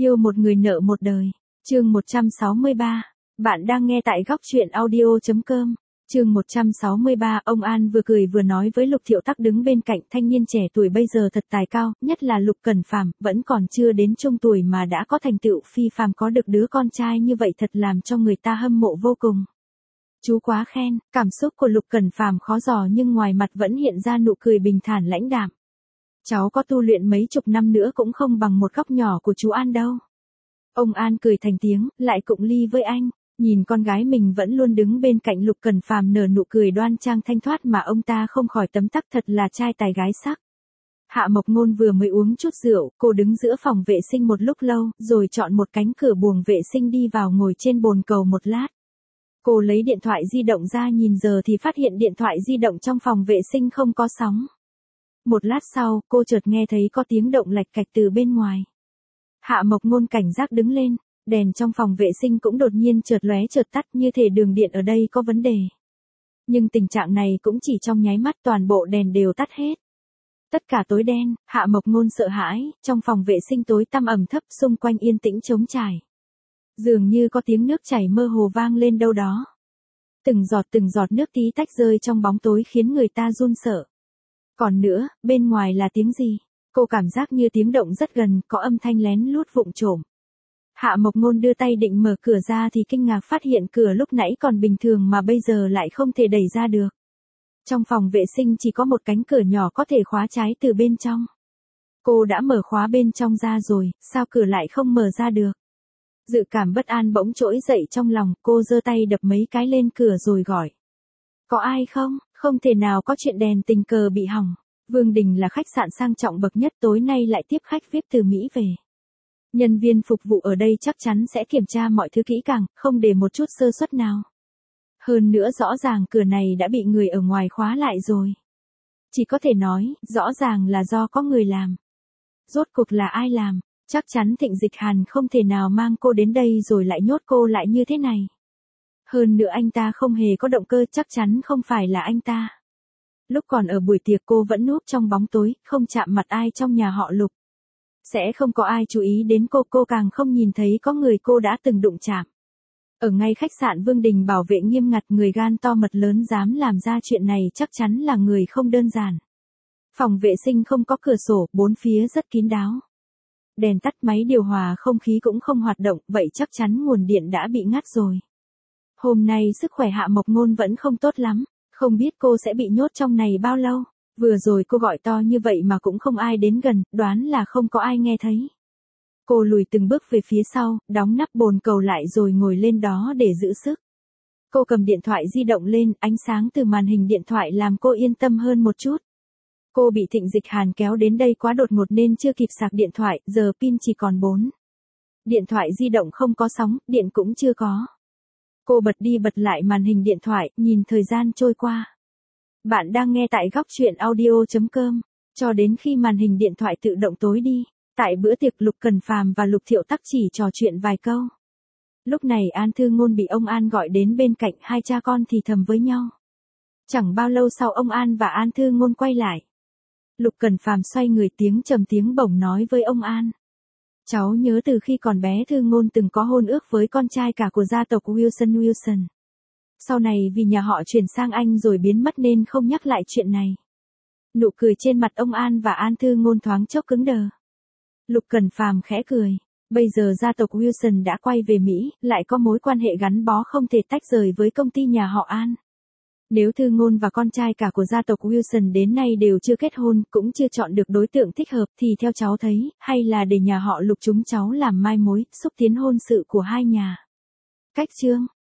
Yêu một người nợ một đời. Chương 163. Bạn đang nghe tại góc truyện audio.com. Chương 163, ông An vừa cười vừa nói với Lục Thiệu Tắc đứng bên cạnh, thanh niên trẻ tuổi bây giờ thật tài cao, nhất là Lục Cẩn Phàm, vẫn còn chưa đến trung tuổi mà đã có thành tựu phi phàm, có được đứa con trai như vậy thật làm cho người ta hâm mộ vô cùng. Chú quá khen. Cảm xúc của Lục Cẩn Phàm khó dò nhưng ngoài mặt vẫn hiện ra nụ cười bình thản lãnh đạm. Cháu có tu luyện mấy chục năm nữa cũng không bằng một góc nhỏ của chú An đâu. Ông An cười thành tiếng, lại cụng ly với anh. Nhìn con gái mình vẫn luôn đứng bên cạnh Lục Cẩn Phàm nở nụ cười đoan trang thanh thoát mà ông ta không khỏi tấm tắc, thật là trai tài gái sắc. Hạ Mộc Ngôn vừa mới uống chút rượu, cô đứng giữa phòng vệ sinh một lúc lâu, rồi chọn một cánh cửa buồng vệ sinh đi vào ngồi trên bồn cầu một lát. Cô lấy điện thoại di động ra nhìn giờ thì phát hiện điện thoại di động trong phòng vệ sinh không có sóng. Một lát sau, cô chợt nghe thấy có tiếng động lạch cạch từ bên ngoài. Hạ Mộc Ngôn cảnh giác đứng lên, đèn trong phòng vệ sinh cũng đột nhiên chợt lóe chợt tắt, như thể đường điện ở đây có vấn đề. Nhưng tình trạng này cũng chỉ trong nháy mắt, toàn bộ đèn đều tắt hết. Tất cả tối đen, Hạ Mộc Ngôn sợ hãi, trong phòng vệ sinh tối tăm ẩm thấp, xung quanh yên tĩnh trống trải. Dường như có tiếng nước chảy mơ hồ vang lên đâu đó. Từng giọt nước tí tách rơi trong bóng tối khiến người ta run sợ. Còn nữa, bên ngoài là tiếng gì? Cô cảm giác như tiếng động rất gần, có âm thanh lén lút vụng trộm. Hạ Mộc Ngôn đưa tay định mở cửa ra thì kinh ngạc phát hiện cửa lúc nãy còn bình thường mà bây giờ lại không thể đẩy ra được. Trong phòng vệ sinh chỉ có một cánh cửa nhỏ có thể khóa trái từ bên trong. Cô đã mở khóa bên trong ra rồi, sao cửa lại không mở ra được? Dự cảm bất an bỗng trỗi dậy trong lòng, cô giơ tay đập mấy cái lên cửa rồi gọi. Có ai không? Không thể nào có chuyện đèn tình cờ bị hỏng. Vương Đình là khách sạn sang trọng bậc nhất, tối nay lại tiếp khách VIP từ Mỹ về. Nhân viên phục vụ ở đây chắc chắn sẽ kiểm tra mọi thứ kỹ càng, không để một chút sơ suất nào. Hơn nữa rõ ràng cửa này đã bị người ở ngoài khóa lại rồi. Chỉ có thể nói, rõ ràng là do có người làm. Rốt cuộc là ai làm? Chắc chắn Thịnh Dịch Hàn không thể nào mang cô đến đây rồi lại nhốt cô lại như thế này. Hơn nữa anh ta không hề có động cơ, chắc chắn không phải là anh ta. Lúc còn ở buổi tiệc cô vẫn núp trong bóng tối, không chạm mặt ai trong nhà họ Lục. Sẽ không có ai chú ý đến cô càng không nhìn thấy có người cô đã từng đụng chạm. Ở ngay khách sạn Vương Đình bảo vệ nghiêm ngặt, người gan to mật lớn dám làm ra chuyện này chắc chắn là người không đơn giản. Phòng vệ sinh không có cửa sổ, bốn phía rất kín đáo. Đèn tắt, máy điều hòa không khí cũng không hoạt động, vậy chắc chắn nguồn điện đã bị ngắt rồi. Hôm nay sức khỏe Hạ Mộc Ngôn vẫn không tốt lắm, không biết cô sẽ bị nhốt trong này bao lâu. Vừa rồi cô gọi to như vậy mà cũng không ai đến gần, đoán là không có ai nghe thấy. Cô lùi từng bước về phía sau, đóng nắp bồn cầu lại rồi ngồi lên đó để giữ sức. Cô cầm điện thoại di động lên, ánh sáng từ màn hình điện thoại làm cô yên tâm hơn một chút. Cô bị Thịnh Dịch Hàn kéo đến đây quá đột ngột nên chưa kịp sạc điện thoại, giờ pin chỉ còn 4. Điện thoại di động không có sóng, điện cũng chưa có. Cô bật đi bật lại màn hình điện thoại, nhìn thời gian trôi qua. Bạn đang nghe tại góc truyện audio.com, cho đến khi màn hình điện thoại tự động tối đi. Tại bữa tiệc, Lục Cẩn Phàm và Lục Thiệu Tắc chỉ trò chuyện vài câu. Lúc này An Thư Ngôn bị ông An gọi đến bên cạnh, hai cha con thì thầm với nhau. Chẳng bao lâu sau ông An và An Thư Ngôn quay lại. Lục Cẩn Phàm xoay người, tiếng trầm tiếng bổng nói với ông An. Cháu nhớ từ khi còn bé Thư Ngôn từng có hôn ước với con trai cả của gia tộc Wilson. Sau này vì nhà họ chuyển sang Anh rồi biến mất nên không nhắc lại chuyện này. Nụ cười trên mặt ông An và An Thư Ngôn thoáng chốc cứng đờ. Lục Cẩn Phàm khẽ cười. Bây giờ gia tộc Wilson đã quay về Mỹ, lại có mối quan hệ gắn bó không thể tách rời với công ty nhà họ An. Nếu Thư Ngôn và con trai cả của gia tộc Wilson đến nay đều chưa kết hôn, cũng chưa chọn được đối tượng thích hợp thì theo cháu thấy, hay là để nhà họ Lục chúng cháu làm mai mối, xúc tiến hôn sự của hai nhà. Cách chương.